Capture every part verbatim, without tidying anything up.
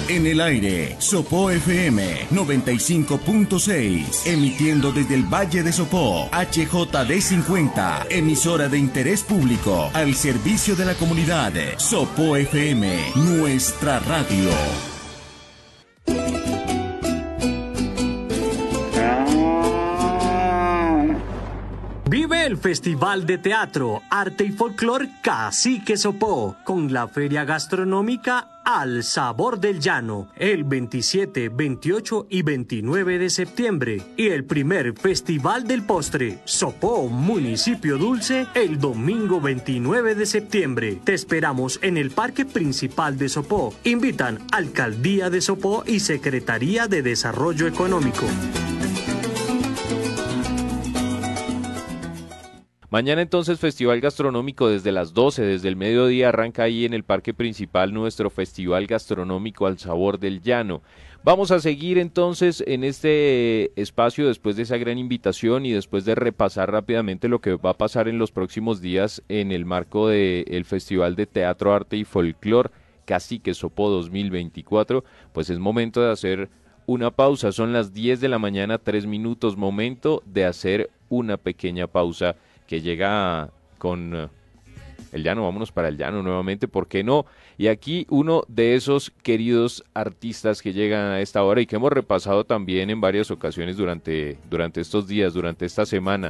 En el aire, Sopó F M noventa y cinco punto seis, emitiendo desde el Valle de Sopó, H J D cincuenta, emisora de interés público, al servicio de la comunidad. Sopó F M, nuestra radio. Vive el Festival de Teatro, Arte y Folclor Cacique Sopó, con la feria gastronómica Al Sabor del Llano, el veintisiete, veintiocho y veintinueve de septiembre, y el primer Festival del Postre, Sopó Municipio Dulce, el domingo veintinueve de septiembre. Te esperamos en el Parque Principal de Sopó. Invitan Alcaldía de Sopó y Secretaría de Desarrollo Económico. Mañana entonces Festival Gastronómico desde las doce, desde el mediodía arranca ahí en el Parque Principal nuestro Festival Gastronómico Al Sabor del Llano. Vamos a seguir entonces en este espacio después de esa gran invitación y después de repasar rápidamente lo que va a pasar en los próximos días en el marco del Festival de Teatro, Arte y Folclor Cacique Sopó dos mil veinticuatro. Pues es momento de hacer una pausa, son las diez de la mañana, tres minutos, momento de hacer una pequeña pausa que llega con uh, el llano. Vámonos para el llano nuevamente, ¿por qué no? Y aquí uno de esos queridos artistas que llegan a esta hora y que hemos repasado también en varias ocasiones durante, durante estos días, durante esta semana.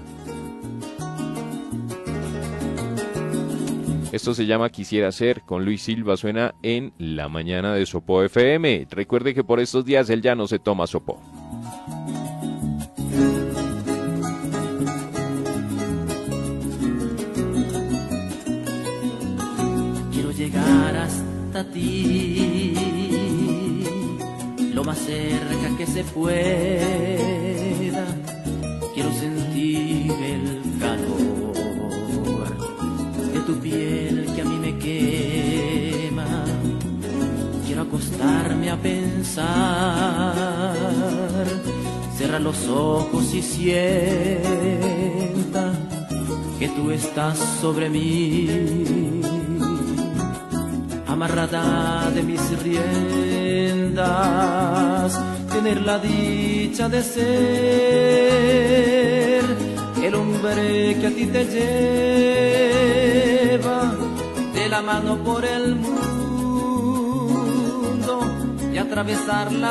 Esto se llama Quisiera Ser, con Luis Silva, suena en la mañana de Sopó F M. Recuerde que por estos días el llano se toma Sopó. Llegar hasta ti, lo más cerca que se pueda. Quiero sentir el calor de tu piel que a mí me quema. Quiero acostarme a pensar, cerrar los ojos y sienta que tú estás sobre mí, amarrada de mis riendas, tener la dicha de ser el hombre que a ti te lleva de la mano por el mundo y atravesar la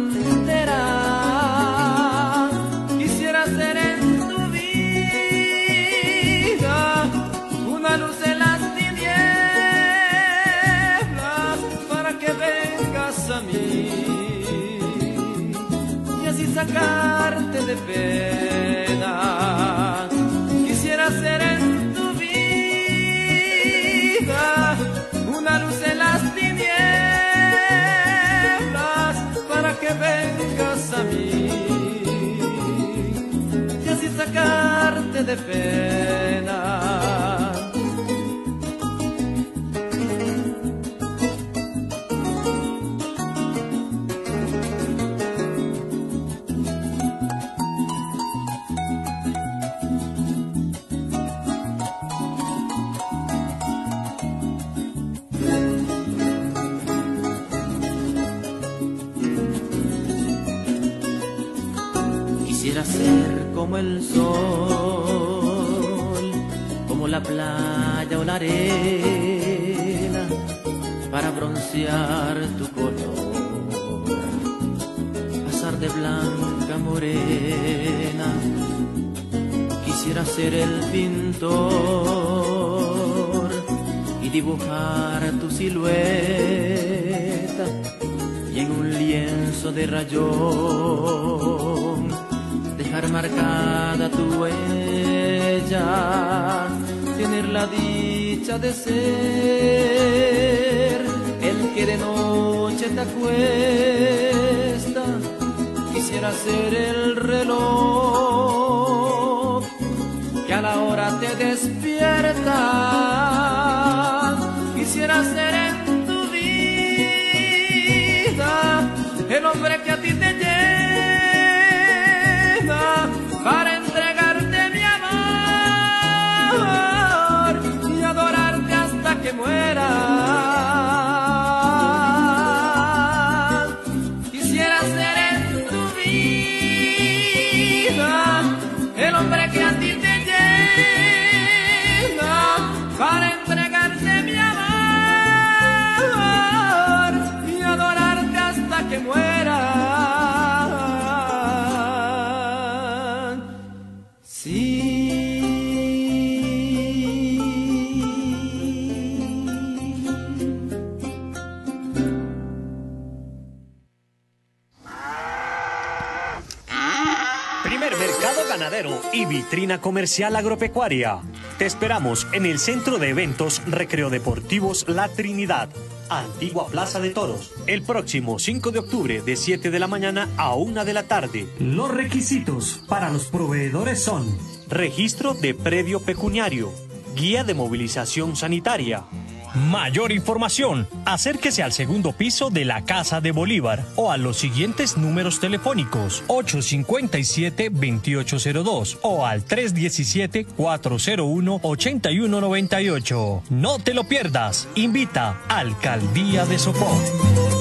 frontera. Quisiera ser en tu vida una luz en las que vengas a mí y así sacarte de pena. Quisiera ser en tu vida una luz en las tinieblas para que vengas a mí y así sacarte de pena. Quisiera ser como el sol, como la playa o la arena, para broncear tu color, pasar de blanca a morena. Quisiera ser el pintor y dibujar tu silueta y en un lienzo de rayón dejar marcada tu huella, tener la dicha de ser el que de noche te acuesta. Quisiera ser el reloj que a la hora te despierta. Quisiera ser en tu vida el hombre que a ti te lleva para entregarte mi amor y adorarte hasta que muera. ganadero y vitrina comercial agropecuaria. Te esperamos en el Centro de Eventos Recreo Deportivos La Trinidad, Antigua Plaza de Toros, el próximo cinco de octubre de siete de la mañana a una de la tarde. Los requisitos para los proveedores son: registro de predio pecuniario, guía de movilización sanitaria. Mayor información, acérquese al segundo piso de la Casa de Bolívar o a los siguientes números telefónicos: ocho cinco siete, veintiocho cero dos o al tres uno siete, cuatro cero uno, ocho uno nueve ocho. No te lo pierdas. Invita Alcaldía de Sopó.